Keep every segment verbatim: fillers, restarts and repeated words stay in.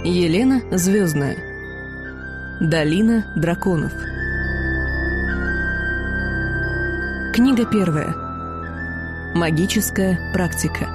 Елена Звездная. Долина драконов. Книга первая. Магическая практика.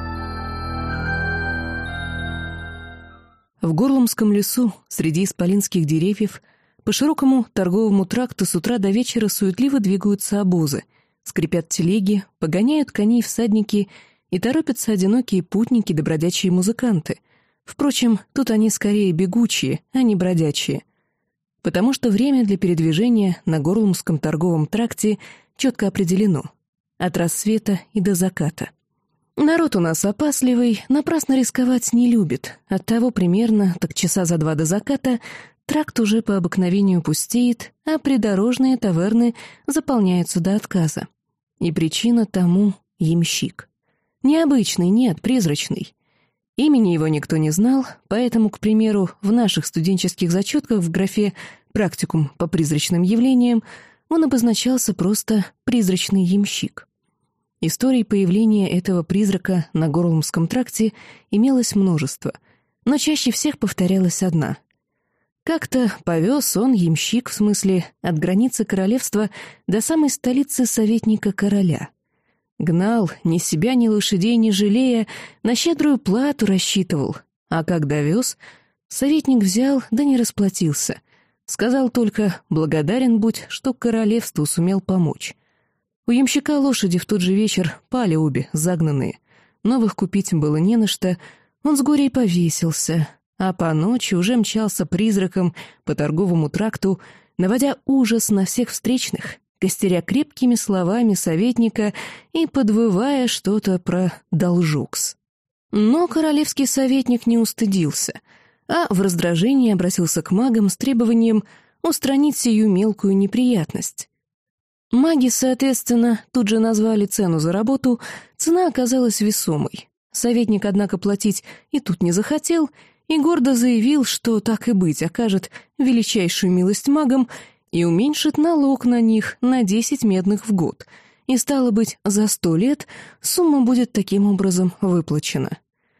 В Горлумском лесу, среди исполинских деревьев, по широкому торговому тракту с утра до вечера суетливо двигаются обозы, скрипят телеги, погоняют коней всадники и торопятся одинокие путники да бродячие музыканты. Впрочем, тут они скорее бегучие, а не бродячие. Потому что время для передвижения на Горлумском торговом тракте четко определено — от рассвета и до заката. Народ у нас опасливый, напрасно рисковать не любит. Оттого примерно так часа за два до заката тракт уже по обыкновению пустеет, а придорожные таверны заполняются до отказа. И причина тому — ямщик. Необычный, нет, призрачный. Имени его никто не знал, поэтому, к примеру, в наших студенческих зачетках в графе «Практикум по призрачным явлениям» он обозначался просто «призрачный ямщик». Историй появления этого призрака на Горлумском тракте имелось множество, но чаще всех повторялась одна. Как-то повез он, ямщик, в смысле, от границы королевства до самой столицы советника короля. Гнал, ни себя, ни лошадей не жалея, на щедрую плату рассчитывал, а как довез, советник взял, да не расплатился. Сказал только «благодарен будь, что королевству сумел помочь». У ямщика лошади в тот же вечер пали обе, загнанные. Новых купить было не на что, он с горя и повесился, а по ночи уже мчался призраком по торговому тракту, наводя ужас на всех встречных, костеря крепкими словами советника и подвывая что-то про должокс. Но королевский советник не устыдился, а в раздражении обратился к магам с требованием устранить сию мелкую неприятность. Маги, соответственно, тут же назвали цену за работу, цена оказалась весомой. Советник, однако, платить и тут не захотел, и гордо заявил, что так и быть окажет величайшую милость магам и уменьшит налог на них на десять медных в год, и, стало быть, за сто лет сумма будет таким образом выплачена.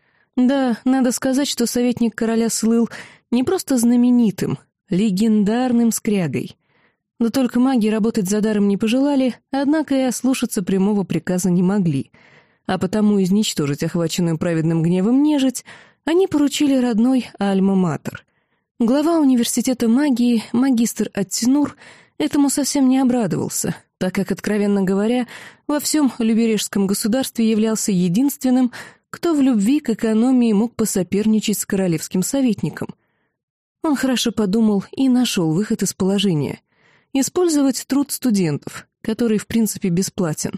Да, надо сказать, что советник короля слыл не просто знаменитым, легендарным скрягой. Но только маги работать за даром не пожелали, однако и ослушаться прямого приказа не могли, а потому изничтожить охваченную праведным гневом нежить они поручили родной Альма-Матер. Глава университета магии, магистр Аттенур, этому совсем не обрадовался, так как, откровенно говоря, во всем Любережском государстве являлся единственным, кто в любви к экономии мог посоперничать с королевским советником. Он хорошо подумал и нашел выход из положения — использовать труд студентов, который, в принципе, бесплатен.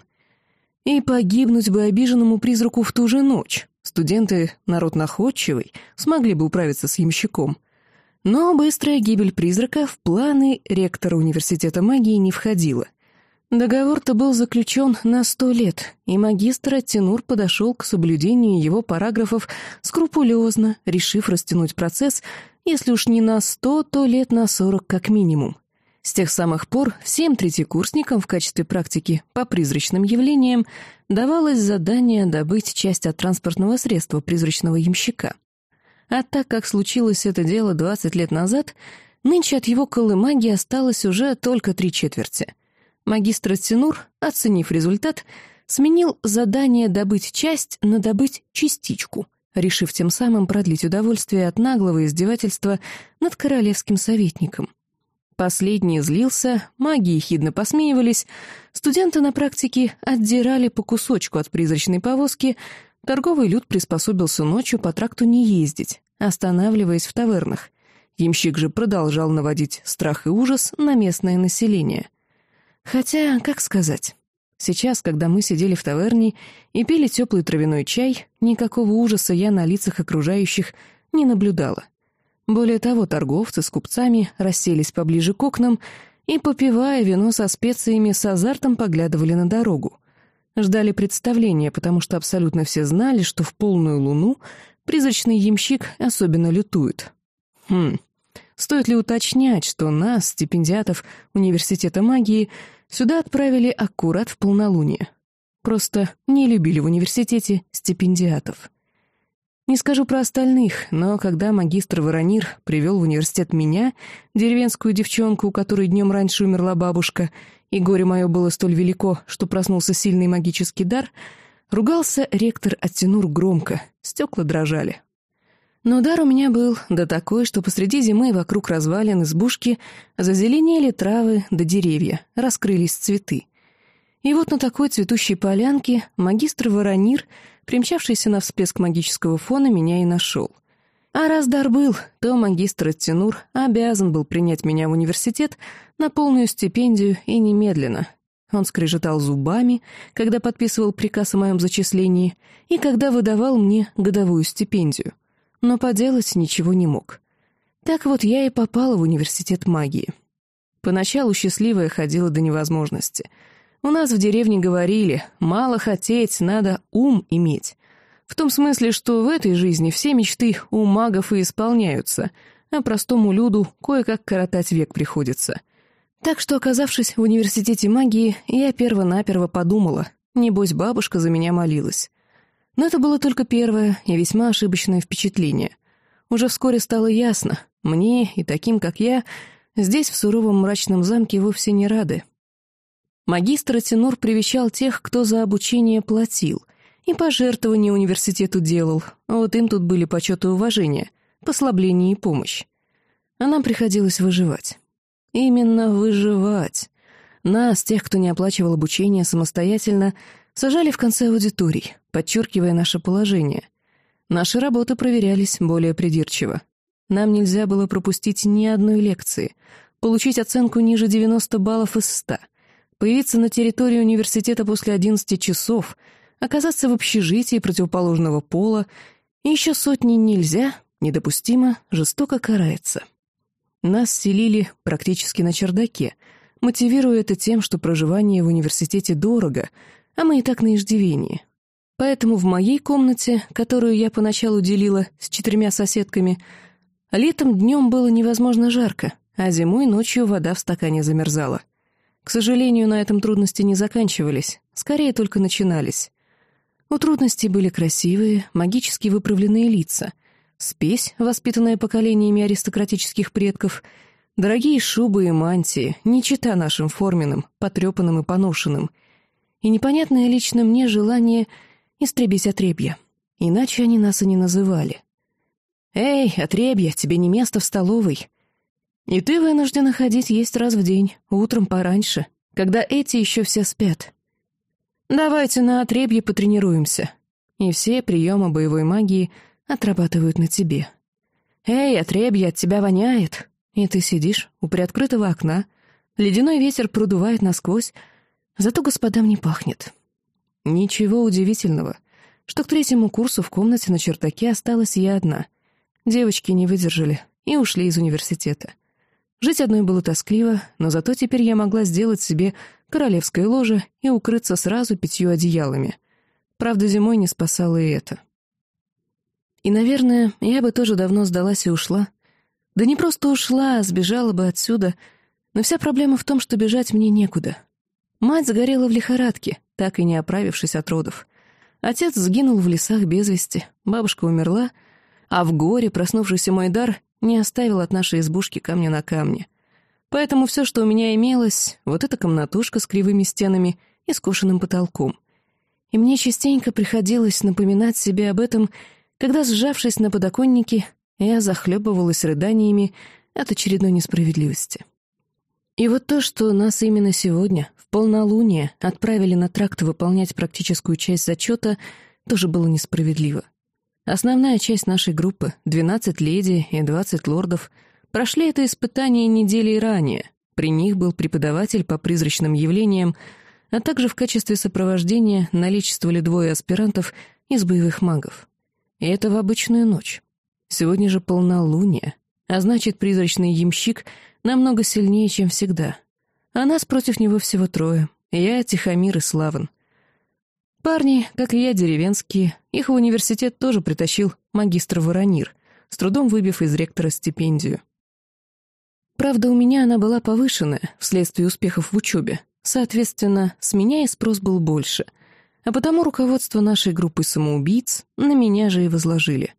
И погибнуть бы обиженному призраку в ту же ночь. Студенты, народ находчивый, смогли бы управиться с ямщиком. Но быстрая гибель призрака в планы ректора университета магии не входила. Договор-то был заключен на сто лет, и магистр Аттенур подошел к соблюдению его параграфов скрупулезно, решив растянуть процесс, если уж не на сто, то лет на сорок как минимум. С тех самых пор всем третьекурсникам в качестве практики по призрачным явлениям давалось задание добыть часть от транспортного средства призрачного ямщика. А так как случилось это дело двадцать лет назад, нынче от его колымаги осталось уже только три четверти. Магистр Аттенур, оценив результат, сменил задание добыть часть на добыть частичку, решив тем самым продлить удовольствие от наглого издевательства над королевским советником. Последний злился, маги ехидно посмеивались, студенты на практике отдирали по кусочку от призрачной повозки, торговый люд приспособился ночью по тракту не ездить, останавливаясь в тавернах. Ямщик же продолжал наводить страх и ужас на местное население. Хотя, как сказать, сейчас, когда мы сидели в таверне и пили теплый травяной чай, никакого ужаса я на лицах окружающих не наблюдала. Более того, торговцы с купцами расселись поближе к окнам и, попивая вино со специями, с азартом поглядывали на дорогу. Ждали представления, потому что абсолютно все знали, что в полную луну призрачный ямщик особенно лютует. Хм, стоит ли уточнять, что нас, стипендиатов университета магии, сюда отправили аккурат в полнолуние? Просто не любили в университете стипендиатов. Не скажу про остальных, но когда магистр Воронир привел в университет меня, деревенскую девчонку, у которой днем раньше умерла бабушка, и горе мое было столь велико, что проснулся сильный магический дар, ругался ректор Аттенур громко, стекла дрожали. Но дар у меня был, да такой, что посреди зимы вокруг развалин избушки зазеленели травы да деревья, раскрылись цветы. И вот на такой цветущей полянке магистр Воронир, примчавшийся на всплеск магического фона, меня и нашел. А раз дар был, то магистр Аттенур обязан был принять меня в университет на полную стипендию и немедленно. Он скрежетал зубами, когда подписывал приказ о моем зачислении и когда выдавал мне годовую стипендию. Но поделать ничего не мог. Так вот я и попала в университет магии. Поначалу счастливая ходила до невозможности. У нас в деревне говорили: мало хотеть, надо ум иметь. В том смысле, что в этой жизни все мечты у магов и исполняются, а простому люду кое-как коротать век приходится. Так что, оказавшись в университете магии, я перво-наперво подумала, небось бабушка за меня молилась. Но это было только первое и весьма ошибочное впечатление. Уже вскоре стало ясно, мне и таким, как я, здесь, в суровом мрачном замке, вовсе не рады. Магистр Аттенур привечал тех, кто за обучение платил, и пожертвования университету делал, а вот им тут были почет и уважение, послабление и помощь. А нам приходилось выживать. Именно выживать. Нас, тех, кто не оплачивал обучение самостоятельно, сажали в конце аудиторий, подчеркивая наше положение. Наши работы проверялись более придирчиво. Нам нельзя было пропустить ни одной лекции, получить оценку ниже девяноста баллов из ста, появиться на территории университета после одиннадцати часов, оказаться в общежитии противоположного пола, и еще сотни нельзя, недопустимо, жестоко карается. Нас селили практически на чердаке, мотивируя это тем, что проживание в университете дорого, а мы и так на иждивении. Поэтому в моей комнате, которую я поначалу делила с четырьмя соседками, летом днем было невозможно жарко, а зимой ночью вода в стакане замерзала. К сожалению, на этом трудности не заканчивались, скорее только начинались. У трудностей были красивые, магически выправленные лица, спесь, воспитанная поколениями аристократических предков, дорогие шубы и мантии, не чета нашим форменным, потрепанным и поношенным, и непонятное лично мне желание истребить отребья. Иначе они нас и не называли. «Эй, отребья, тебе не место в столовой!» И ты вынуждена ходить есть раз в день, утром пораньше, когда эти еще все спят. Давайте на отребье потренируемся. И все приемы боевой магии отрабатывают на тебе. «Эй, отребья, от тебя воняет!» И ты сидишь у приоткрытого окна, ледяной ветер продувает насквозь, зато господам не пахнет. Ничего удивительного, что к третьему курсу в комнате на чердаке осталась я одна. Девочки не выдержали и ушли из университета. Жить одной было тоскливо, но зато теперь я могла сделать себе королевское ложе и укрыться сразу пятью одеялами. Правда, зимой не спасало и это. И, наверное, я бы тоже давно сдалась и ушла. Да не просто ушла, а сбежала бы отсюда, но вся проблема в том, что бежать мне некуда. Мать загорела в лихорадке, так и не оправившись от родов. Отец сгинул в лесах без вести, бабушка умерла, а в горе проснувшийся мой дар не оставил от нашей избушки камня на камне. Поэтому все, что у меня имелось, вот эта комнатушка с кривыми стенами и скошенным потолком. И мне частенько приходилось напоминать себе об этом, когда, сжавшись на подоконнике, я захлебывалась рыданиями от очередной несправедливости. И вот то, что нас именно сегодня, в полнолуние, отправили на тракт выполнять практическую часть зачета, тоже было несправедливо. Основная часть нашей группы, двенадцать леди и двадцать лордов, прошли это испытание недели ранее. При них был преподаватель по призрачным явлениям, а также в качестве сопровождения наличествовали двое аспирантов из боевых магов. И это в обычную ночь. Сегодня же полнолуние, а значит, призрачный ямщик намного сильнее, чем всегда. А нас против него всего трое. Я, Тихомир и Славан. Парни, как и я, деревенские, их в университет тоже притащил магистр Воронир, с трудом выбив из ректора стипендию. Правда, у меня она была повышенная вследствие успехов в учебе, соответственно, с меня и спрос был больше. а потому руководство нашей группы самоубийц на меня же и возложили.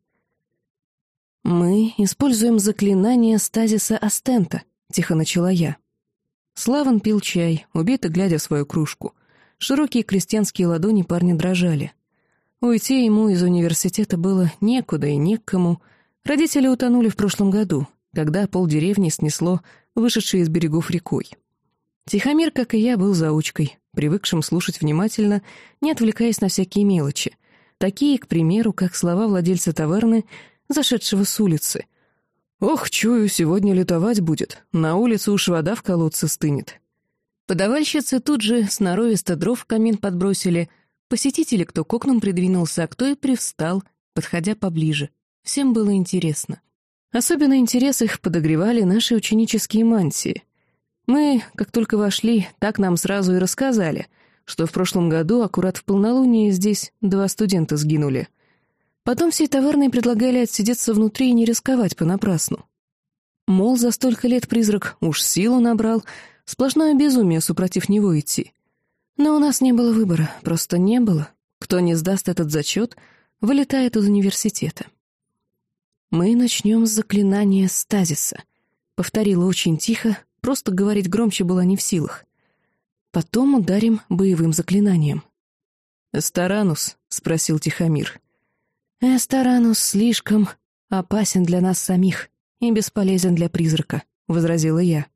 «Мы используем заклинание стазиса Астента», — тихо начала я. Славан пил чай, убито глядя в свою кружку. Широкие крестьянские ладони парня дрожали. Уйти ему из университета было некуда и не к кому. Родители утонули в прошлом году, когда полдеревни снесло вышедшей из берегов рекой. Тихомир, как и я, был заучкой, привыкшим слушать внимательно, не отвлекаясь на всякие мелочи, такие, к примеру, как слова владельца таверны, зашедшего с улицы. «Ох, чую, сегодня лютовать будет, на улице уж вода в колодце стынет». Подавальщицы тут же сноровисто дров в камин подбросили, посетители кто к окнам придвинулся, а кто и привстал, подходя поближе. Всем было интересно. Особенно интерес их подогревали наши ученические мантии. Мы, как только вошли, так нам сразу и рассказали, что в прошлом году аккурат в полнолуние здесь два студента сгинули. Потом всей таверной предлагали отсидеться внутри и не рисковать понапрасну. Мол, за столько лет призрак уж силу набрал, сплошное безумие супротив него идти. Но у нас не было выбора, просто не было. Кто не сдаст этот зачет, вылетает из университета. «Мы начнем с заклинания стазиса», — повторила очень тихо, просто говорить громче была не в силах. «Потом ударим боевым заклинанием». «Эстаранус?» — спросил Тихомир. «Эстаранус слишком опасен для нас самих и бесполезен для призрака», — возразила я.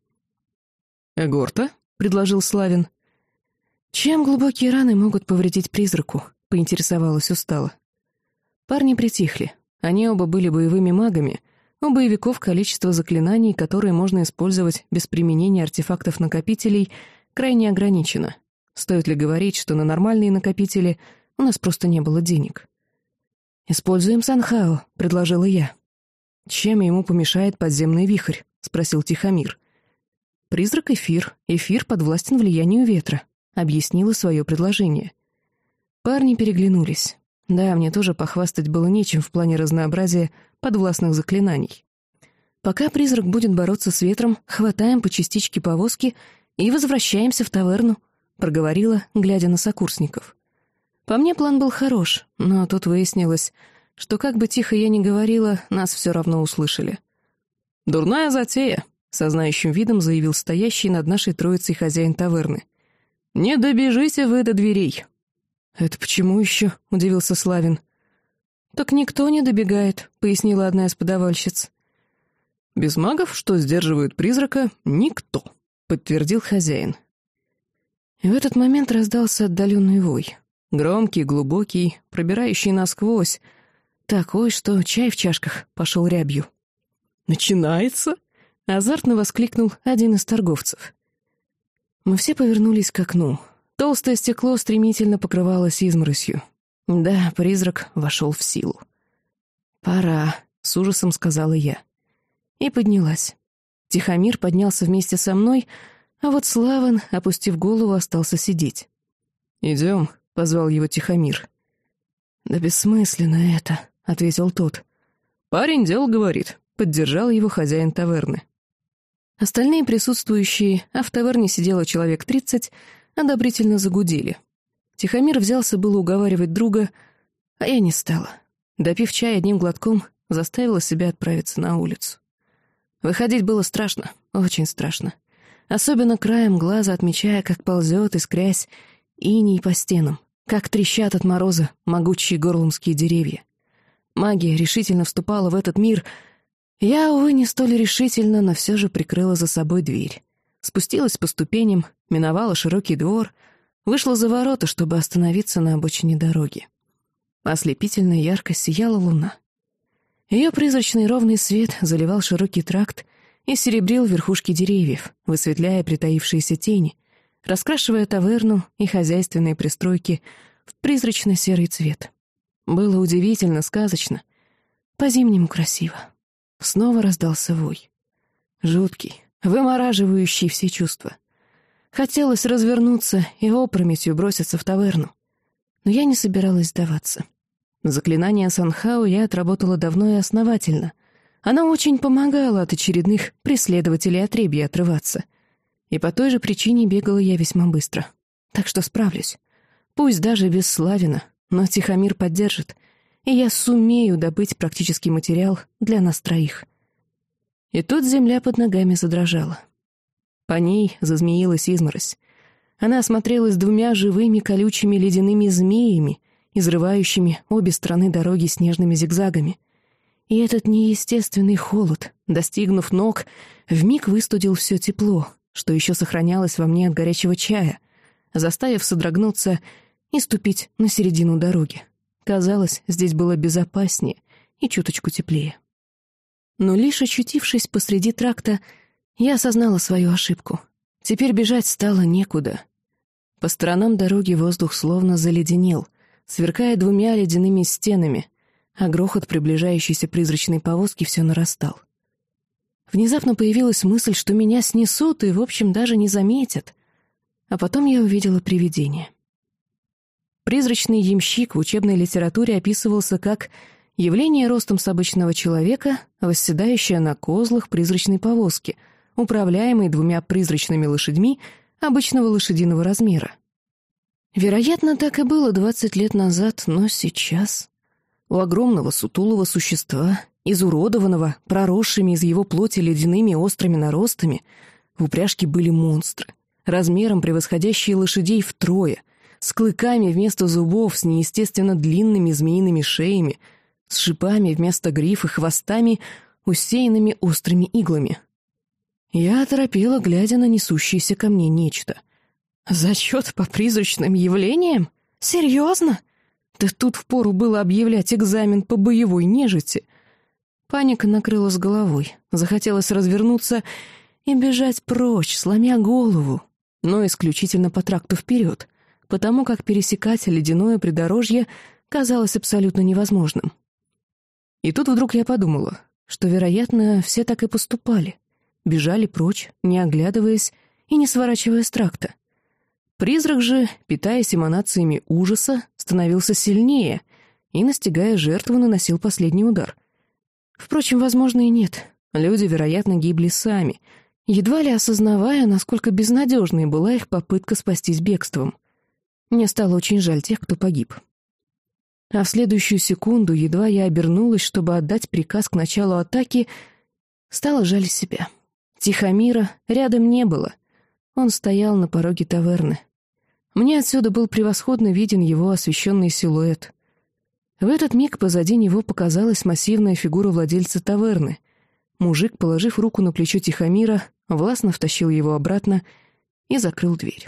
«Эгорта?» — предложил Славин. «Чем глубокие раны могут повредить призраку?» — поинтересовалась устало. Парни притихли. Они оба были боевыми магами. У боевиков количество заклинаний, которые можно использовать без применения артефактов-накопителей, крайне ограничено. Стоит ли говорить, что на нормальные накопители у нас просто не было денег? «Используем Санхао», — предложила я. «Чем ему помешает подземный вихрь?» — спросил Тихомир. «Призрак — эфир, эфир подвластен влиянию ветра», — объяснила свое предложение. Парни переглянулись. Да, мне тоже похвастать было нечем в плане разнообразия подвластных заклинаний. Пока призрак будет бороться с ветром, хватаем по частичке повозки и возвращаемся в таверну, проговорила, глядя на сокурсников. По мне план был хорош, но тут выяснилось, что как бы тихо я ни говорила, нас все равно услышали. «Дурная затея», — со знающим видом заявил стоящий над нашей троицей хозяин таверны. «Не добежите вы до дверей». «Это почему еще?» — удивился Славин. «Так никто не добегает», — пояснила одна из подавальщиц. «Без магов, что сдерживают призрака, никто», — подтвердил хозяин. И в этот момент раздался отдаленный вой. Громкий, глубокий, пробирающий насквозь. Такой, что чай в чашках пошел рябью. «Начинается?» — азартно воскликнул один из торговцев. Мы все повернулись к окну. Толстое стекло стремительно покрывалось изморосью. Да, призрак вошел в силу. «Пора», — с ужасом сказала я. И поднялась. Тихомир поднялся вместе со мной, а вот Славан, опустив голову, остался сидеть. «Идем», — позвал его Тихомир. «Да бессмысленно это», — ответил тот. «Парень дел говорит», — поддержал его хозяин таверны. Остальные присутствующие, а в таверне сидело человек тридцать, одобрительно загудели. Тихомир взялся было уговаривать друга, а я не стала. Допив чай одним глотком, заставила себя отправиться на улицу. Выходить было страшно, очень страшно. Особенно краем глаза отмечая, как ползет, искрясь, иней по стенам, как трещат от мороза могучие горлумские деревья. Магия решительно вступала в этот мир. Я, увы, не столь решительно, но все же прикрыла за собой дверь. Спустилась по ступеням, миновала широкий двор, вышла за ворота, чтобы остановиться на обочине дороги. Ослепительно ярко сияла луна. Ее призрачный ровный свет заливал широкий тракт и серебрил верхушки деревьев, высветляя притаившиеся тени, раскрашивая таверну и хозяйственные пристройки в призрачно-серый цвет. Было удивительно, сказочно, по-зимнему красиво. Снова раздался вой. Жуткий, вымораживающий все чувства. Хотелось развернуться и опрометью броситься в таверну. Но я не собиралась сдаваться. Заклинание Санхао я отработала давно и основательно. Оно очень помогало от очередных преследователей отребья отрываться. И по той же причине бегала я весьма быстро. Так что справлюсь. Пусть даже бесславно, но Тихомир поддержит, и я сумею добыть практический материал для нас троих. И тут земля под ногами задрожала. По ней зазмеилась изморозь. Она осмотрелась двумя живыми колючими ледяными змеями, изрывающими обе стороны дороги снежными зигзагами. И этот неестественный холод, достигнув ног, вмиг выстудил все тепло, что еще сохранялось во мне от горячего чая, заставив содрогнуться и ступить на середину дороги. Казалось, здесь было безопаснее и чуточку теплее. Но лишь очутившись посреди тракта, я осознала свою ошибку. Теперь бежать стало некуда. По сторонам дороги воздух словно заледенел, сверкая двумя ледяными стенами, а грохот приближающейся призрачной повозки все нарастал. Внезапно появилась мысль, что меня снесут и, в общем, даже не заметят. А потом я увидела привидение. Призрачный ямщик в учебной литературе описывался как явление ростом с обычного человека, восседающее на козлах призрачной повозки, управляемой двумя призрачными лошадьми обычного лошадиного размера. Вероятно, так и было двадцать лет назад, но сейчас у огромного сутулого существа, изуродованного, проросшими из его плоти ледяными острыми наростами, в упряжке были монстры, размером превосходящие лошадей втрое, с клыками вместо зубов, с неестественно длинными змеиными шеями, с шипами вместо гриф и хвостами, усеянными острыми иглами. Я оторопела, глядя на несущееся ко мне нечто. Зачет по призрачным явлениям? Серьезно? Да тут впору было объявлять экзамен по боевой нежити. Паника накрыла с головой, захотелось развернуться и бежать прочь, сломя голову, но исключительно по тракту вперед, потому как пересекать ледяное придорожье казалось абсолютно невозможным. И тут вдруг я подумала, что, вероятно, все так и поступали, бежали прочь, не оглядываясь и не сворачивая с тракта. Призрак же, питаясь эманациями ужаса, становился сильнее и, настигая жертву, наносил последний удар. Впрочем, возможно, и нет. Люди, вероятно, гибли сами, едва ли осознавая, насколько безнадежной была их попытка спастись бегством. Мне стало очень жаль тех, кто погиб. А в следующую секунду, едва я обернулась, чтобы отдать приказ к началу атаки, стало жаль себя. Тихомира рядом не было. Он стоял на пороге таверны. Мне отсюда был превосходно виден его освещенный силуэт. В этот миг позади него показалась массивная фигура владельца таверны. Мужик, положив руку на плечо Тихомира, властно втащил его обратно и закрыл дверь.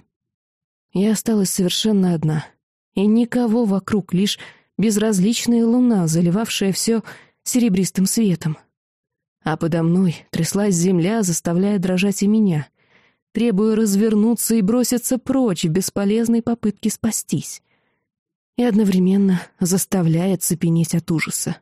Я осталась совершенно одна, и никого вокруг, лишь безразличная луна, заливавшая все серебристым светом. А подо мной тряслась земля, заставляя дрожать и меня, требуя развернуться и броситься прочь в бесполезной попытке спастись, и одновременно заставляя цепенеть от ужаса.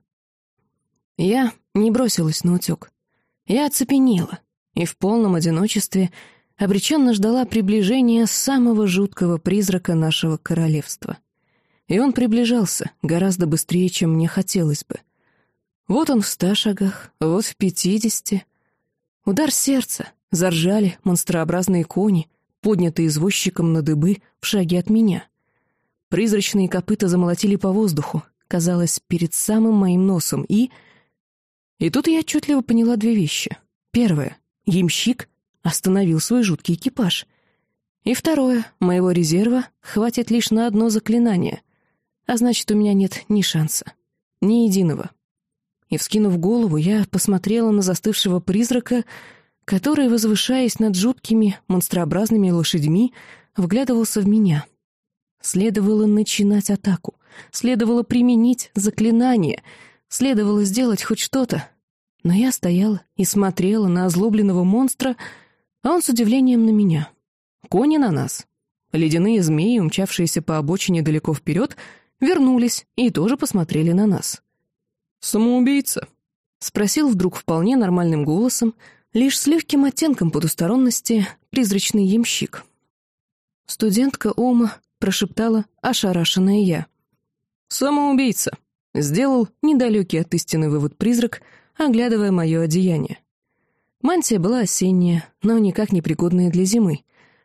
Я не бросилась наутек. Я оцепенела и в полном одиночестве обреченно ждала приближения самого жуткого призрака нашего королевства. И он приближался гораздо быстрее, чем мне хотелось бы. Вот он в ста шагах, вот в пятидесяти. Удар сердца, заржали монстрообразные кони, поднятые извозчиком на дыбы в шаге от меня. Призрачные копыта замолотили по воздуху, казалось, перед самым моим носом, и... И тут я отчетливо поняла две вещи. Первое — ямщик остановил свой жуткий экипаж. И второе — моего резерва хватит лишь на одно заклинание, а значит, у меня нет ни шанса, ни единого. И, вскинув голову, я посмотрела на застывшего призрака, который, возвышаясь над жуткими монстрообразными лошадьми, вглядывался в меня. Следовало начинать атаку, следовало применить заклинание, следовало сделать хоть что-то. Но я стояла и смотрела на озлобленного монстра, а он с удивлением на меня. Кони на нас. Ледяные змеи, умчавшиеся по обочине далеко вперед, вернулись и тоже посмотрели на нас. «Самоубийца?» — спросил вдруг вполне нормальным голосом, лишь с легким оттенком потусторонности, призрачный ямщик. «Студентка Ома», — прошептала ошарашенная я. «Самоубийца», — сделал недалекий от истины вывод призрак, оглядывая мое одеяние. Мантия была осенняя, но никак не пригодная для зимы.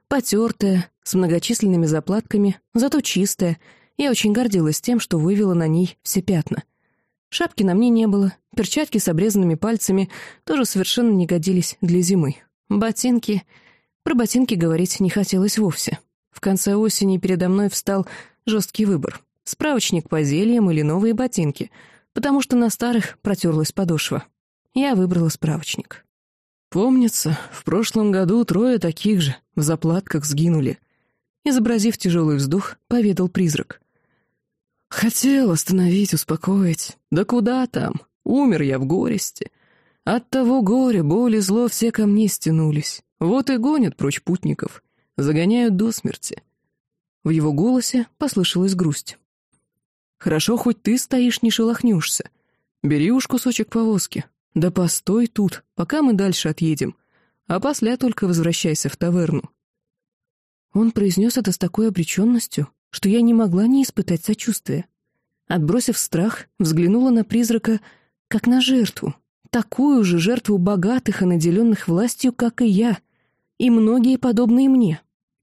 Потертая, с многочисленными заплатками, зато чистая. Я очень гордилась тем, что вывела на ней все пятна. Шапки на мне не было, перчатки с обрезанными пальцами тоже совершенно не годились для зимы. Ботинки... Про ботинки говорить не хотелось вовсе. В конце осени передо мной встал жесткий выбор. Справочник по зельям или новые ботинки, потому что на старых протерлась подошва. Я выбрала справочник. «Помнится, в прошлом году трое таких же в заплатках сгинули», — изобразив тяжелый вздох, поведал призрак. «Хотел остановить, успокоить. Да куда там? Умер я в горести. От того горя, боли, зло все ко мне стянулись. Вот и гонят прочь путников, загоняют до смерти». В его голосе послышалась грусть. «Хорошо, хоть ты стоишь, не шелохнешься. Бери уж кусочек повозки. Да постой тут, пока мы дальше отъедем, а после только возвращайся в таверну». Он произнес это с такой обреченностью, что я не могла не испытать сочувствия. Отбросив страх, взглянула на призрака как на жертву, такую же жертву богатых и наделенных властью, как и я, и многие подобные мне.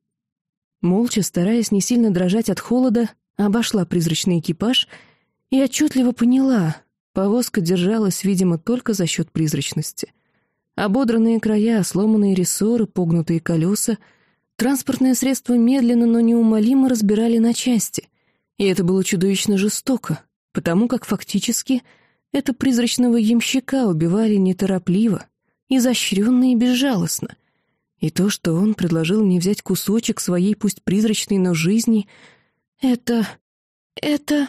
Молча, стараясь не сильно дрожать от холода, обошла призрачный экипаж и отчетливо поняла, повозка держалась, видимо, только за счет призрачности. Ободранные края, сломанные рессоры, погнутые колеса, транспортное средство медленно, но неумолимо разбирали на части, и это было чудовищно жестоко, потому как фактически это призрачного ямщика убивали неторопливо, изощренно и безжалостно. И то, что он предложил мне взять кусочек своей, пусть призрачной, но жизни, это... это...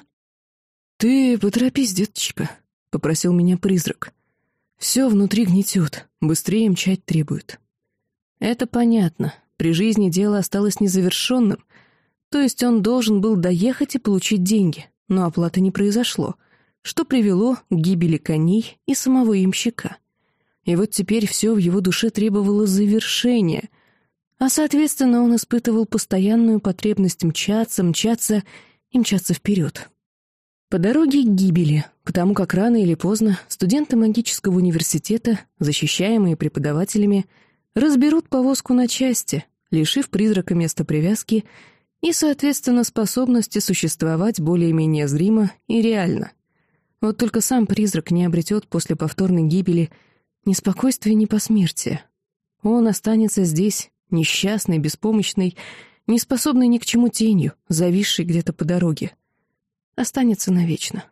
«Ты поторопись, деточка», — попросил меня призрак. «Все внутри гнетет, быстрее мчать требует». Это понятно. При жизни дело осталось незавершенным, то есть он должен был доехать и получить деньги, но оплаты не произошло, что привело к гибели коней и самого ямщика. И вот теперь все в его душе требовало завершения, а, соответственно, он испытывал постоянную потребность мчаться, мчаться и мчаться вперед. По дороге к гибели, потому как рано или поздно студенты магического университета, защищаемые преподавателями, разберут повозку на части, лишив призрака места привязки и, соответственно, способности существовать более-менее зримо и реально. Вот только сам призрак не обретет после повторной гибели ни спокойствия, ни посмертия. Он останется здесь, несчастный, беспомощный, неспособный ни к чему тенью, зависший где-то по дороге. Останется навечно.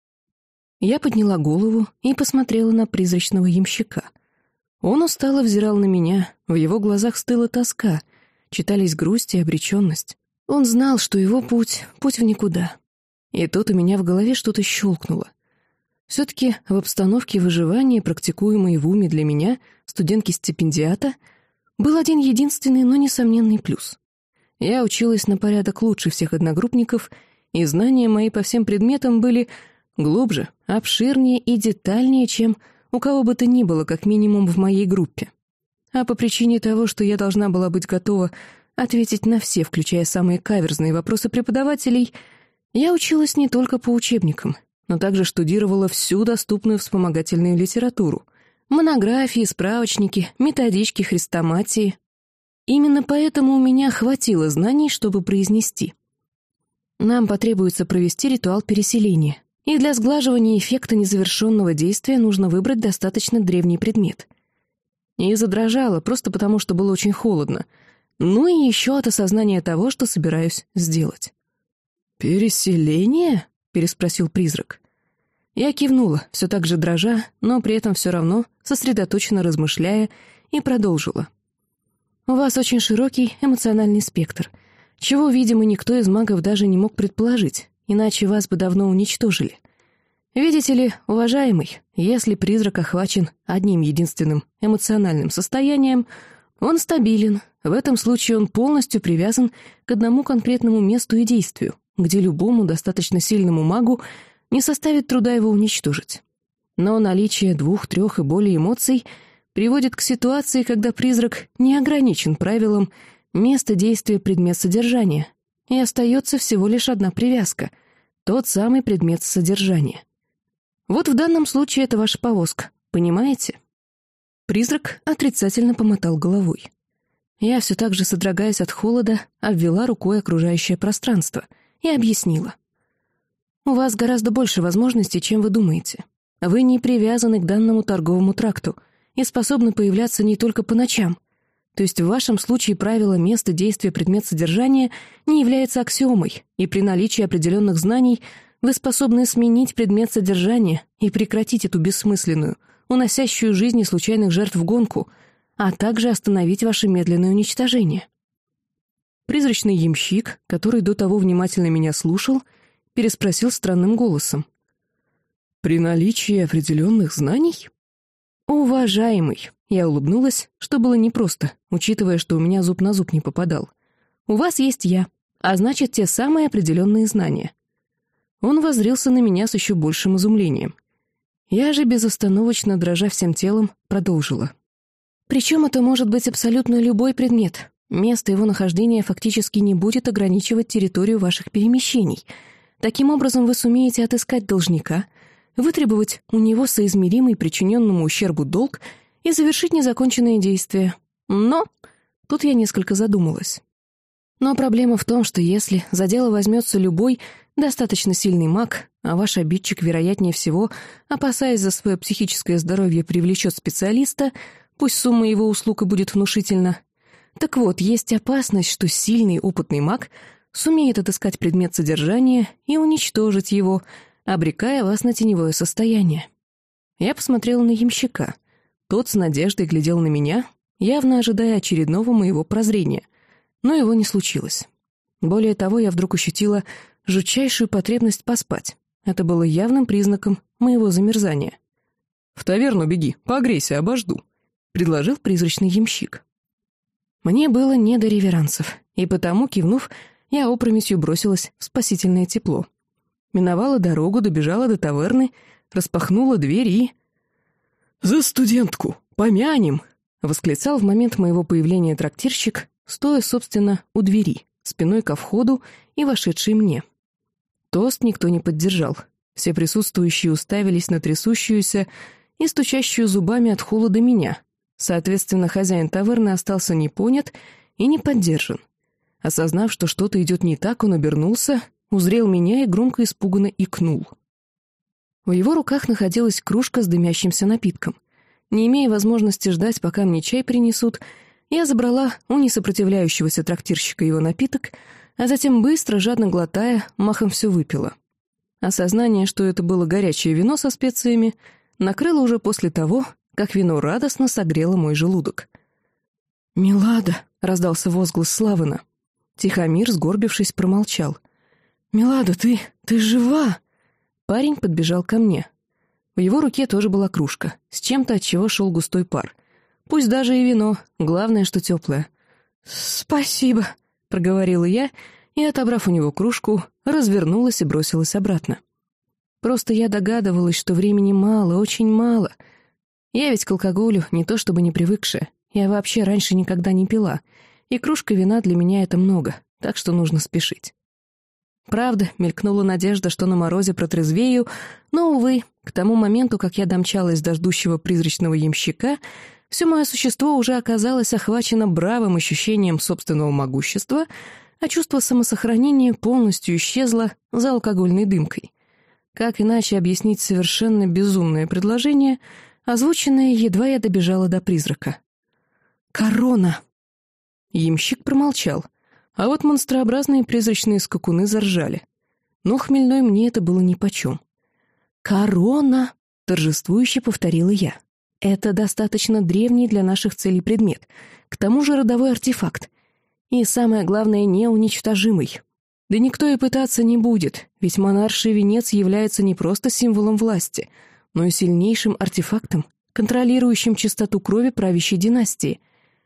Я подняла голову и посмотрела на призрачного ямщика. Он устало взирал на меня, в его глазах стыла тоска, читались грусть и обреченность. Он знал, что его путь — путь в никуда. И тут у меня в голове что-то щелкнуло. Все-таки в обстановке выживания, практикуемой в уме для меня, студентки-стипендиата, был один единственный, но несомненный плюс. Я училась на порядок лучше всех одногруппников, и знания мои по всем предметам были глубже, обширнее и детальнее, чем у кого бы то ни было, как минимум в моей группе. А по причине того, что я должна была быть готова ответить на все, включая самые каверзные вопросы преподавателей, я училась не только по учебникам, но также штудировала всю доступную вспомогательную литературу, монографии, справочники, методички, хрестоматии. Именно поэтому у меня хватило знаний, чтобы произнести: нам потребуется провести ритуал переселения, и для сглаживания эффекта незавершенного действия нужно выбрать достаточно древний предмет. И задрожала, просто потому что было очень холодно, ну и еще от осознания того, что собираюсь сделать. «Переселение?» — переспросил призрак. Я кивнула, все так же дрожа, но при этом все равно сосредоточенно размышляя, и продолжила. «У вас очень широкий эмоциональный спектр, чего, видимо, никто из магов даже не мог предположить, иначе вас бы давно уничтожили. Видите ли, уважаемый, если призрак охвачен одним единственным эмоциональным состоянием, он стабилен, в этом случае он полностью привязан к одному конкретному месту и действию, где любому достаточно сильному магу не составит труда его уничтожить. Но наличие двух, трех и более эмоций приводит к ситуации, когда призрак не ограничен правилом место действия, предмет содержания, и остается всего лишь одна привязка — тот самый предмет содержания. Вот в данном случае это ваша повозка, понимаете? Призрак отрицательно помотал головой. Я, все так же содрогаясь от холода, обвела рукой окружающее пространство и объяснила. «У вас гораздо больше возможностей, чем вы думаете. Вы не привязаны к данному торговому тракту и способны появляться не только по ночам. То есть в вашем случае правило место действия предмет содержания не является аксиомой, и при наличии определенных знаний вы способны сменить предмет содержания и прекратить эту бессмысленную, уносящую жизни случайных жертв гонку, а также остановить ваше медленное уничтожение». Призрачный ямщик, который до того внимательно меня слушал, переспросил странным голосом. «При наличии определенных знаний?» «Уважаемый», — я улыбнулась, что было непросто, учитывая, что у меня зуб на зуб не попадал. «У вас есть я, а значит, те самые определенные знания». Он воззрелся на меня с еще большим изумлением. Я же, безостановочно дрожа всем телом, продолжила. «Причем это может быть абсолютно любой предмет. Место его нахождения фактически не будет ограничивать территорию ваших перемещений. Таким образом, вы сумеете отыскать должника, вытребовать у него соизмеримый причиненному ущербу долг и завершить незаконченные действия. Но...» Тут я несколько задумалась. «Но проблема в том, что если за дело возьмется любой достаточно сильный маг, а ваш обидчик, вероятнее всего, опасаясь за свое психическое здоровье, привлечет специалиста, пусть сумма его услуг и будет внушительна. Так вот, есть опасность, что сильный опытный маг сумеет отыскать предмет содержания и уничтожить его, обрекая вас на теневое состояние». Я посмотрела на ямщика. Тот с надеждой глядел на меня, явно ожидая очередного моего прозрения, но его не случилось. Более того, я вдруг ощутила жутчайшую потребность поспать. Это было явным признаком моего замерзания. «В таверну беги, погрейся, обожду», — предложил призрачный ямщик. Мне было не до реверансов, и потому, кивнув, я опрометью бросилась в спасительное тепло. Миновала дорогу, добежала до таверны, распахнула дверь и... «За студентку! Помянем!» — восклицал в момент моего появления трактирщик, стоя, собственно, у двери, спиной ко входу и вошедшей мне. Тост никто не поддержал. Все присутствующие уставились на трясущуюся и стучащую зубами от холода меня. Соответственно, хозяин таверны остался непонят и не поддержан. Осознав, что что-то идет не так, он обернулся, узрел меня и громко испуганно икнул. В его руках находилась кружка с дымящимся напитком. Не имея возможности ждать, пока мне чай принесут, я забрала у несопротивляющегося трактирщика его напиток, а затем быстро, жадно глотая, махом все выпила. Осознание, что это было горячее вино со специями, накрыло уже после того, как вино радостно согрело мой желудок. «Милада!» — раздался возглас Славына. Тихомир, сгорбившись, промолчал. «Милада, ты... ты жива?» Парень подбежал ко мне. В его руке тоже была кружка, с чем-то, от чего шел густой пар. Пусть даже и вино, главное, что теплое. «Спасибо», — проговорила я, и, отобрав у него кружку, развернулась и бросилась обратно. Просто я догадывалась, что времени мало, очень мало. Я ведь к алкоголю не то чтобы не привыкшая, я вообще раньше никогда не пила, и кружка вина для меня — это много, так что нужно спешить. Правда, мелькнула надежда, что на морозе протрезвею, но, увы, к тому моменту, как я домчалась до ждущего призрачного ямщика, все мое существо уже оказалось охвачено бравым ощущением собственного могущества, а чувство самосохранения полностью исчезло за алкогольной дымкой. Как иначе объяснить совершенно безумное предложение, озвученное, едва я добежала до призрака? «Корона!» Ямщик промолчал, а вот монстрообразные призрачные скакуны заржали. Но хмельной мне это было нипочем. «Корона!» — торжествующе повторила я. «Это достаточно древний для наших целей предмет, к тому же родовой артефакт. И самое главное, неуничтожимый. Да никто и пытаться не будет, ведь монарший венец является не просто символом власти, но и сильнейшим артефактом, контролирующим чистоту крови правящей династии.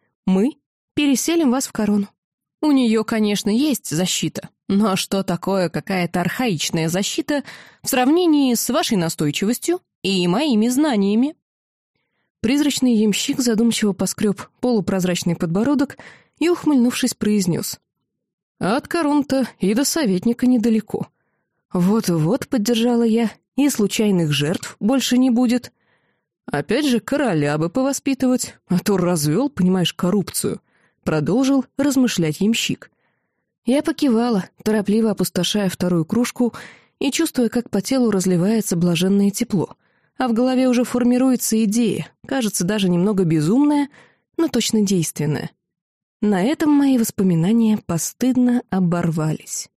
Мы переселим вас в корону. У нее, конечно, есть защита, но что такое какая-то архаичная защита в сравнении с вашей настойчивостью и моими знаниями?» Призрачный ямщик задумчиво поскреб полупрозрачный подбородок и, ухмыльнувшись, произнес: «А от корон-то и до советника недалеко. Вот-вот, — поддержала я, — и случайных жертв больше не будет. Опять же, короля бы повоспитывать, а то развел, понимаешь, коррупцию», — продолжил размышлять ямщик. Я покивала, торопливо опустошая вторую кружку и чувствуя, как по телу разливается блаженное тепло, а в голове уже формируется идея, кажется, даже немного безумная, но точно действенная. На этом мои воспоминания постыдно оборвались.